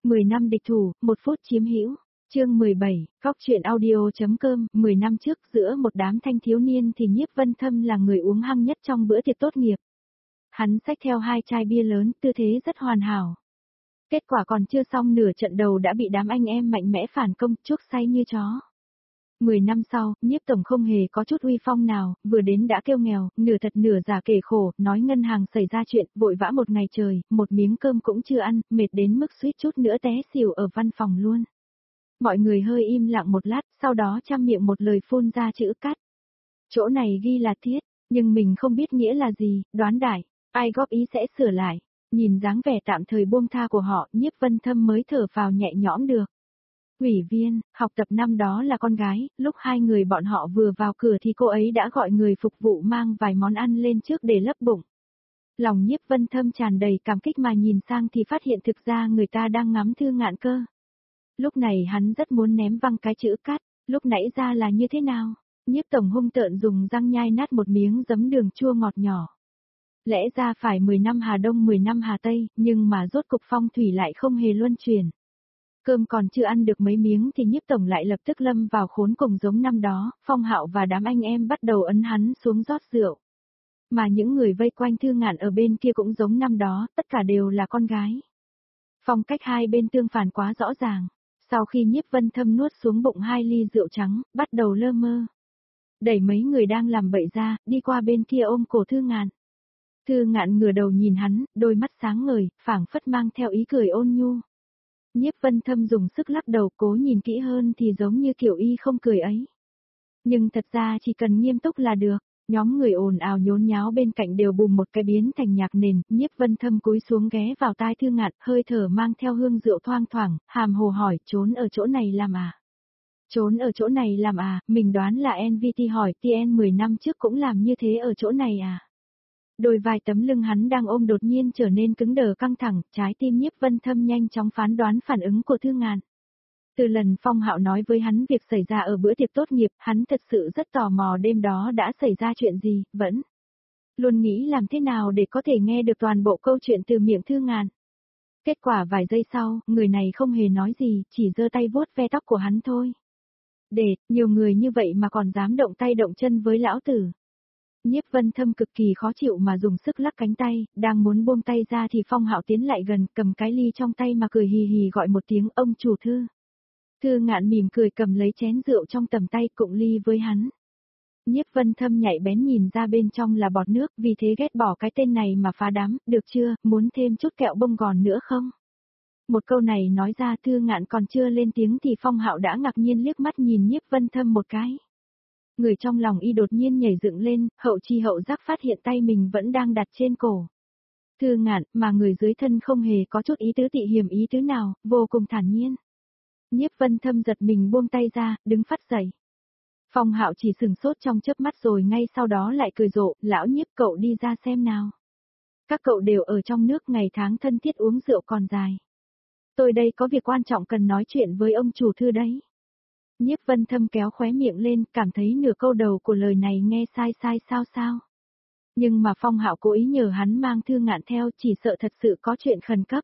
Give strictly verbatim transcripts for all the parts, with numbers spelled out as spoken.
mười năm địch thủ, một phút chiếm hữu. Chương mười bảy, Cóc truyện audio.com, mười năm trước giữa một đám thanh thiếu niên thì Nhiếp Vân Thâm là người uống hăng nhất trong bữa tiệc tốt nghiệp. Hắn xách theo hai chai bia lớn, tư thế rất hoàn hảo. Kết quả còn chưa xong nửa trận đầu đã bị đám anh em mạnh mẽ phản công, chuốc say như chó. Mười năm sau, Nhiếp Tổng không hề có chút uy phong nào, vừa đến đã kêu nghèo, nửa thật nửa giả kể khổ, nói ngân hàng xảy ra chuyện, vội vã một ngày trời, một miếng cơm cũng chưa ăn, mệt đến mức suýt chút nữa té xỉu ở văn phòng luôn. Mọi người hơi im lặng một lát, sau đó trăm miệng một lời phun ra chữ cắt. Chỗ này ghi là thiết, nhưng mình không biết nghĩa là gì, đoán đại, ai góp ý sẽ sửa lại. Nhìn dáng vẻ tạm thời buông tha của họ, Nhiếp Vân Thâm mới thở phào nhẹ nhõm được. Ủy viên, học tập năm đó là con gái, lúc hai người bọn họ vừa vào cửa thì cô ấy đã gọi người phục vụ mang vài món ăn lên trước để lấp bụng. Lòng Nhiếp Vân Thâm tràn đầy cảm kích mà nhìn sang thì phát hiện thực ra người ta đang ngắm Thư Ngạn cơ. Lúc này hắn rất muốn ném văng cái chữ cắt, lúc nãy ra là như thế nào? Nhiếp Tổng hung tợn dùng răng nhai nát một miếng giấm đường chua ngọt nhỏ. Lẽ ra phải mười năm Hà Đông mười năm Hà Tây, nhưng mà rốt cục phong thủy lại không hề luân chuyển. Cơm còn chưa ăn được mấy miếng thì Nhiếp Tổng lại lập tức lâm vào khốn cùng giống năm đó, Phong Hạo và đám anh em bắt đầu ấn hắn xuống rót rượu. Mà những người vây quanh Thư Ngạn ở bên kia cũng giống năm đó, tất cả đều là con gái. Phong cách hai bên tương phản quá rõ ràng. Sau khi Nhiếp Vân Thâm nuốt xuống bụng hai ly rượu trắng, bắt đầu lơ mơ. Đẩy mấy người đang làm bậy ra, đi qua bên kia ôm cổ Thư Ngạn. Thư Ngạn ngửa đầu nhìn hắn, đôi mắt sáng ngời, phảng phất mang theo ý cười ôn nhu. Nhiếp Vân Thâm dùng sức lắc đầu, cố nhìn kỹ hơn thì giống như kiểu y không cười ấy. Nhưng thật ra chỉ cần nghiêm túc là được. Nhóm người ồn ào nhốn nháo bên cạnh đều bùm một cái biến thành nhạc nền, Nhiếp Vân Thâm cúi xuống ghé vào tai Thư Ngạn, hơi thở mang theo hương rượu thoang thoảng, hàm hồ hỏi, trốn ở chỗ này làm à? Trốn ở chỗ này làm à, mình đoán là en vê tê hỏi, tê en mười năm trước cũng làm như thế ở chỗ này à? Đôi vai tấm lưng hắn đang ôm đột nhiên trở nên cứng đờ căng thẳng, trái tim Nhiếp Vân Thâm nhanh chóng phán đoán phản ứng của Thư Ngạn. Từ lần Phong Hạo nói với hắn việc xảy ra ở bữa tiệc tốt nghiệp, hắn thật sự rất tò mò đêm đó đã xảy ra chuyện gì, vẫn luôn nghĩ làm thế nào để có thể nghe được toàn bộ câu chuyện từ miệng Thư Ngạn. Kết quả vài giây sau, người này không hề nói gì, chỉ giơ tay vuốt ve tóc của hắn thôi. Để, nhiều người như vậy mà còn dám động tay động chân với lão tử. Nhiếp Vân Thâm cực kỳ khó chịu mà dùng sức lắc cánh tay, đang muốn buông tay ra thì Phong Hạo tiến lại gần, cầm cái ly trong tay mà cười hì hì gọi một tiếng, ông chủ Thư. Thư Ngạn mỉm cười cầm lấy chén rượu trong tầm tay cụng ly với hắn. Nhiếp Vân Thâm nhạy bén nhìn ra bên trong là bọt nước, vì thế ghét bỏ cái tên này mà phá đám, được chưa, muốn thêm chút kẹo bông gòn nữa không? Một câu này nói ra Thư Ngạn còn chưa lên tiếng thì Phong Hạo đã ngạc nhiên liếc mắt nhìn Nhiếp Vân Thâm một cái. Người trong lòng y đột nhiên nhảy dựng lên, hậu chi hậu giác phát hiện tay mình vẫn đang đặt trên cổ. Thư Ngạn, mà người dưới thân không hề có chút ý tứ tị hiểm ý tứ nào, vô cùng thản nhiên. Nhiếp Vân Thâm giật mình buông tay ra, đứng phắt dậy. Phong Hạo chỉ sừng sốt trong chớp mắt rồi ngay sau đó lại cười rộ, lão Nhiếp cậu đi ra xem nào. Các cậu đều ở trong nước ngày tháng thân thiết uống rượu còn dài. Tôi đây có việc quan trọng cần nói chuyện với ông chủ Thư đấy. Nhiếp Vân Thâm kéo khóe miệng lên, cảm thấy nửa câu đầu của lời này nghe sai sai sao sao. Nhưng mà Phong Hạo cố ý nhờ hắn mang Thư Ngạn theo, chỉ sợ thật sự có chuyện khẩn cấp.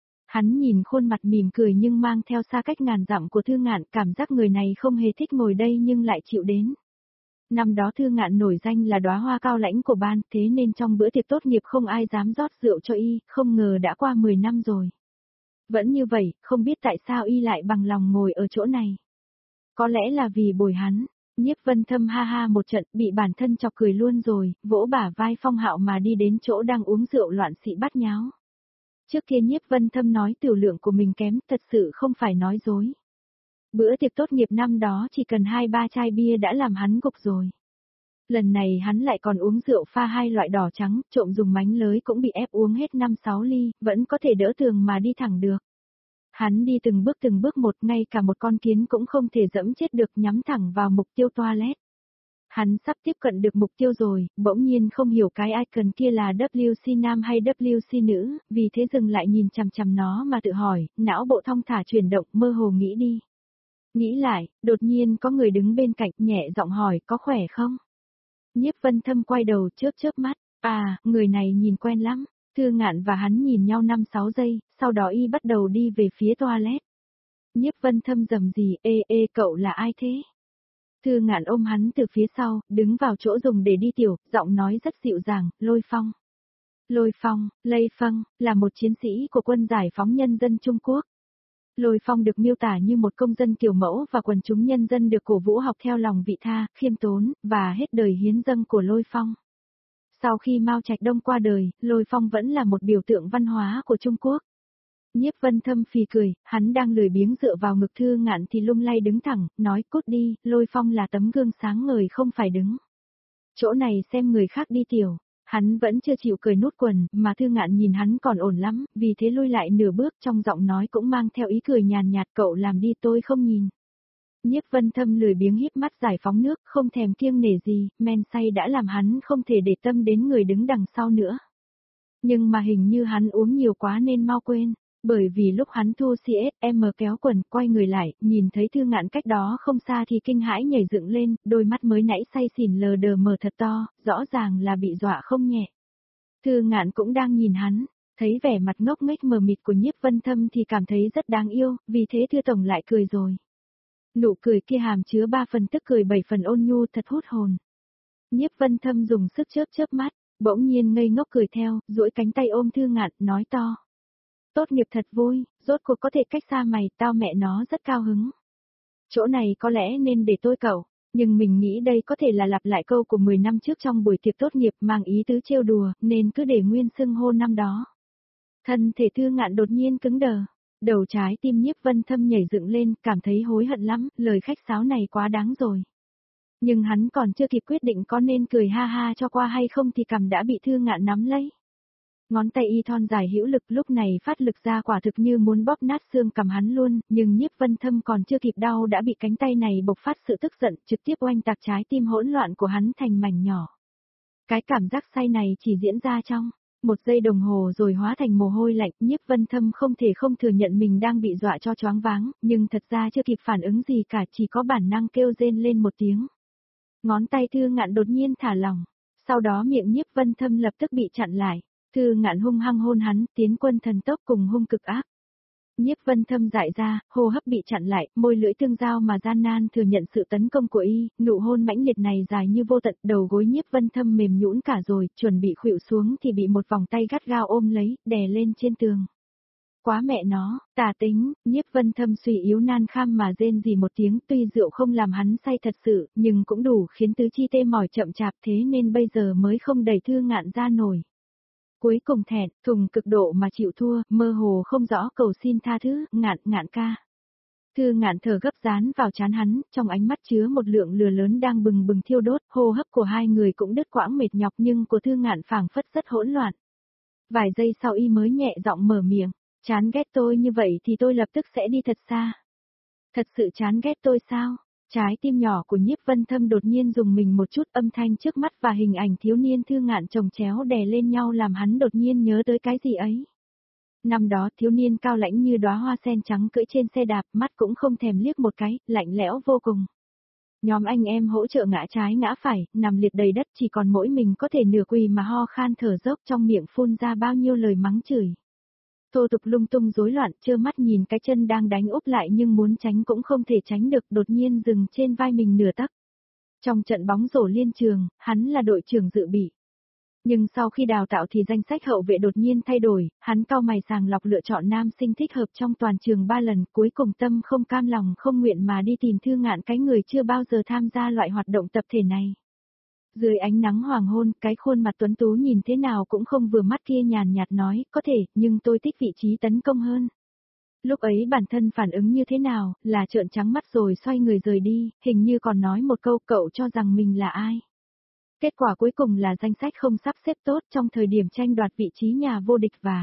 Hắn nhìn khuôn mặt mỉm cười nhưng mang theo xa cách ngàn dặm của Thư Ngạn, cảm giác người này không hề thích ngồi đây nhưng lại chịu đến. Năm đó Thư Ngạn nổi danh là đóa hoa cao lãnh của ban, thế nên trong bữa tiệc tốt nghiệp không ai dám rót rượu cho y, không ngờ đã qua mười năm rồi. Vẫn như vậy, không biết tại sao y lại bằng lòng ngồi ở chỗ này. Có lẽ là vì bồi hắn. Nhiếp Vân Thâm ha ha một trận, bị bản thân chọc cười luôn rồi, vỗ bả vai Phong Hạo mà đi đến chỗ đang uống rượu loạn xị bắt nháo. Trước kia Nhiếp Vân Thâm nói tiểu lượng của mình kém, thật sự không phải nói dối. Bữa tiệc tốt nghiệp năm đó chỉ cần hai ba chai bia đã làm hắn gục rồi. Lần này hắn lại còn uống rượu pha hai loại đỏ trắng, trộm dùng mánh lới cũng bị ép uống hết năm sáu ly, vẫn có thể đỡ tường mà đi thẳng được. Hắn đi từng bước từng bước một, ngay cả một con kiến cũng không thể dẫm chết được, nhắm thẳng vào mục tiêu toilet. Hắn sắp tiếp cận được mục tiêu rồi, bỗng nhiên không hiểu cái icon kia là vê kép nam hay vê kép nữ, vì thế dừng lại nhìn chằm chằm nó mà tự hỏi, não bộ thong thả chuyển động, mơ hồ nghĩ đi. Nghĩ lại, đột nhiên có người đứng bên cạnh nhẹ giọng hỏi, có khỏe không? Nhiếp Vân Thâm quay đầu chớp chớp mắt, à, người này nhìn quen lắm. Thư Ngạn và hắn nhìn nhau năm sáu giây, sau đó y bắt đầu đi về phía toilet. Nhiếp Vân Thâm rầm rì, ê ê cậu là ai thế? Thư Ngạn ôm hắn từ phía sau, đứng vào chỗ dùng để đi tiểu, giọng nói rất dịu dàng, Lôi Phong. Lôi Phong, Lê Phong, là một chiến sĩ của quân giải phóng nhân dân Trung Quốc. Lôi Phong được miêu tả như một công dân kiểu mẫu và quần chúng nhân dân được cổ vũ học theo lòng vị tha, khiêm tốn, và hết đời hiến dâng của Lôi Phong. Sau khi Mao Trạch Đông qua đời, Lôi Phong vẫn là một biểu tượng văn hóa của Trung Quốc. Nhiếp Vân Thâm phì cười, hắn đang lười biếng dựa vào ngực Thư Ngạn thì lung lay đứng thẳng, nói cút đi, Lôi Phong là tấm gương sáng ngời không phải đứng. Chỗ này xem người khác đi tiểu, hắn vẫn chưa chịu cười nút quần, mà Thư Ngạn nhìn hắn còn ổn lắm, vì thế lui lại nửa bước trong giọng nói cũng mang theo ý cười nhàn nhạt, cậu làm đi tôi không nhìn. Nhiếp Vân Thâm lười biếng híp mắt giải phóng nước, không thèm kiêng nể gì, men say đã làm hắn không thể để tâm đến người đứng đằng sau nữa. Nhưng mà hình như hắn uống nhiều quá nên mau quên. Bởi vì lúc hắn thu xê ét em kéo quần, quay người lại, nhìn thấy Thư Ngạn cách đó không xa thì kinh hãi nhảy dựng lên, đôi mắt mới nãy say xỉn lờ đờ mở thật to, rõ ràng là bị dọa không nhẹ. Thư Ngạn cũng đang nhìn hắn, thấy vẻ mặt ngốc nghếch mờ mịt của Nhiếp Vân Thâm thì cảm thấy rất đáng yêu, vì thế Thư Tổng lại cười rồi. Nụ cười kia hàm chứa ba phần tức cười bảy phần ôn nhu thật hút hồn. Nhiếp Vân Thâm dùng sức chớp chớp mắt, bỗng nhiên ngây ngốc cười theo, duỗi cánh tay ôm Thư Ngạn, nói to. Tốt nghiệp thật vui, rốt cuộc có thể cách xa mày, tao mẹ nó rất cao hứng. Chỗ này có lẽ nên để tôi cậu, nhưng mình nghĩ đây có thể là lặp lại câu của mười năm trước trong buổi tiệc tốt nghiệp mang ý tứ trêu đùa, nên cứ để nguyên xưng hô năm đó. Thân thể Thư Ngạn đột nhiên cứng đờ, đầu trái tim Nhiếp Vân Thâm nhảy dựng lên, cảm thấy hối hận lắm, lời khách sáo này quá đáng rồi. Nhưng hắn còn chưa kịp quyết định có nên cười ha ha cho qua hay không thì cằm đã bị Thư Ngạn nắm lấy. Ngón tay y thon dài hữu lực lúc này phát lực ra quả thực như muốn bóp nát xương cằm hắn luôn, nhưng Nhiếp Vân Thâm còn chưa kịp đau đã bị cánh tay này bộc phát sự tức giận, trực tiếp oanh tạc trái tim hỗn loạn của hắn thành mảnh nhỏ. Cái cảm giác say này chỉ diễn ra trong một giây đồng hồ rồi hóa thành mồ hôi lạnh, Nhiếp Vân Thâm không thể không thừa nhận mình đang bị dọa cho choáng váng, nhưng thật ra chưa kịp phản ứng gì cả, chỉ có bản năng kêu rên lên một tiếng. Ngón tay Thư Ngạn đột nhiên thả lỏng, sau đó miệng Nhiếp Vân Thâm lập tức bị chặn lại. Thư Ngạn hung hăng hôn hắn, tiến quân thần tốc cùng hung cực ác. Nhiếp Vân Thâm dại ra, hô hấp bị chặn lại, môi lưỡi tương giao mà gian nan thừa nhận sự tấn công của y, nụ hôn mãnh liệt này dài như vô tận, đầu gối Nhiếp Vân Thâm mềm nhũn cả rồi, chuẩn bị khuỵu xuống thì bị một vòng tay gắt gao ôm lấy, đè lên trên tường. Quá mẹ nó, tà tính, Nhiếp Vân Thâm suy yếu nan kham mà rên rỉ một tiếng, tuy rượu không làm hắn say thật sự, nhưng cũng đủ khiến tứ chi tê mỏi chậm chạp, thế nên bây giờ mới không đẩy Thư Ngạn ra nổi. Cuối cùng thẹn, thùng cực độ mà chịu thua, mơ hồ không rõ cầu xin tha thứ, Ngạn, Ngạn ca. Thư Ngạn thở gấp dán vào trán hắn, trong ánh mắt chứa một lượng lửa lớn đang bừng bừng thiêu đốt, hô hấp của hai người cũng đứt quãng mệt nhọc nhưng của Thư Ngạn phảng phất rất hỗn loạn. Vài giây sau y mới nhẹ giọng mở miệng, chán ghét tôi như vậy thì tôi lập tức sẽ đi thật xa. Thật sự chán ghét tôi sao? Trái tim nhỏ của Nhiếp Vân Thâm đột nhiên dùng mình một chút, âm thanh trước mắt và hình ảnh thiếu niên Thư Ngạn chồng chéo đè lên nhau làm hắn đột nhiên nhớ tới cái gì ấy. Năm đó thiếu niên cao lãnh như đóa hoa sen trắng cưỡi trên xe đạp, mắt cũng không thèm liếc một cái, lạnh lẽo vô cùng. Nhóm anh em hỗ trợ ngã trái ngã phải, nằm liệt đầy đất, chỉ còn mỗi mình có thể nửa quỳ mà ho khan thở dốc, trong miệng phun ra bao nhiêu lời mắng chửi. Thô tục lung tung rối loạn, trơ mắt nhìn cái chân đang đánh úp lại nhưng muốn tránh cũng không thể tránh được, đột nhiên dừng trên vai mình nửa tấc. Trong trận bóng rổ liên trường, hắn là đội trưởng dự bị. Nhưng sau khi đào tạo thì danh sách hậu vệ đột nhiên thay đổi, hắn cau mày sàng lọc lựa chọn nam sinh thích hợp trong toàn trường ba lần, cuối cùng tâm không cam lòng không nguyện mà đi tìm Thư Ngạn, cái người chưa bao giờ tham gia loại hoạt động tập thể này. Dưới ánh nắng hoàng hôn, cái khuôn mặt tuấn tú nhìn thế nào cũng không vừa mắt kia nhàn nhạt nói, có thể, nhưng tôi thích vị trí tấn công hơn. Lúc ấy bản thân phản ứng như thế nào, là trợn trắng mắt rồi xoay người rời đi, hình như còn nói một câu cậu cho rằng mình là ai. Kết quả cuối cùng là danh sách không sắp xếp tốt trong thời điểm tranh đoạt vị trí nhà vô địch và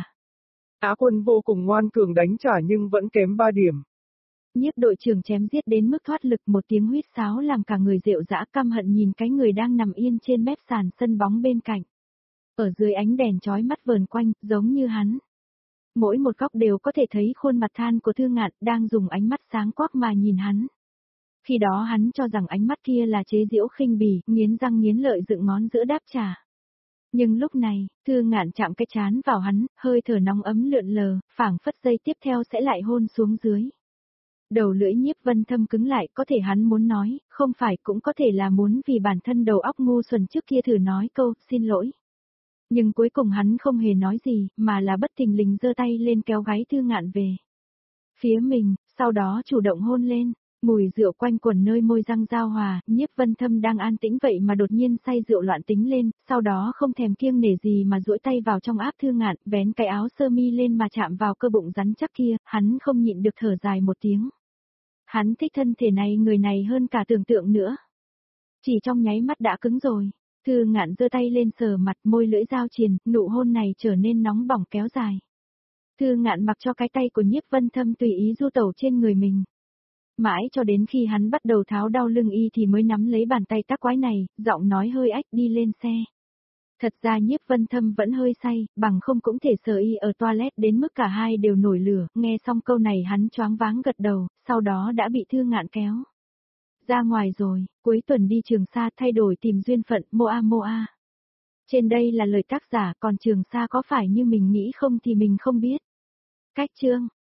Á quân vô cùng ngoan cường đánh trả nhưng vẫn kém ba điểm. Nhiếp đội trưởng chém giết đến mức thoát lực, một tiếng huýt sáo làm cả người rệu rã căm hận nhìn cái người đang nằm yên trên mép sàn sân bóng bên cạnh. Ở dưới ánh đèn chói mắt vờn quanh, giống như hắn. Mỗi một góc đều có thể thấy khuôn mặt than của Thư Ngạn đang dùng ánh mắt sáng quắc mà nhìn hắn. Khi đó hắn cho rằng ánh mắt kia là chế giễu khinh bỉ, nghiến răng nghiến lợi dựng ngón giữa đáp trả. Nhưng lúc này, Thư Ngạn chạm cái chán vào hắn, hơi thở nóng ấm lượn lờ, phảng phất giây tiếp theo sẽ lại hôn xuống dưới. Đầu lưỡi Nhiếp Vân Thâm cứng lại, có thể hắn muốn nói, không phải cũng có thể là muốn vì bản thân đầu óc ngu xuẩn trước kia thử nói câu, xin lỗi. Nhưng cuối cùng hắn không hề nói gì, mà là bất thình lình giơ tay lên kéo gáy Thư Ngạn về phía mình, sau đó chủ động hôn lên. Mùi rượu quanh quẩn nơi môi răng giao hòa, Nhiếp Vân Thâm đang an tĩnh vậy mà đột nhiên say rượu loạn tính lên, sau đó không thèm kiêng nể gì mà duỗi tay vào trong áp Thư Ngạn, vén cái áo sơ mi lên mà chạm vào cơ bụng rắn chắc kia, hắn không nhịn được thở dài một tiếng. Hắn thích thân thể này người này hơn cả tưởng tượng nữa. Chỉ trong nháy mắt đã cứng rồi. Thư Ngạn giơ tay lên sờ mặt, môi lưỡi giao triền, nụ hôn này trở nên nóng bỏng kéo dài. Thư Ngạn mặc cho cái tay của Nhiếp Vân Thâm tùy ý du tẩu trên người mình. Mãi cho đến khi hắn bắt đầu tháo đau lưng y thì mới nắm lấy bàn tay tác quái này, giọng nói hơi ách đi lên xe. Thật ra Nhiếp Vân Thâm vẫn hơi say, bằng không cũng thể sờ y ở toilet đến mức cả hai đều nổi lửa, nghe xong câu này hắn choáng váng gật đầu, sau đó đã bị Thư Ngạn kéo ra ngoài rồi, cuối tuần đi Trường Sa thay đổi tìm duyên phận, Moa Moa. Trên đây là lời tác giả, còn Trường Sa có phải như mình nghĩ không thì mình không biết. Cách chương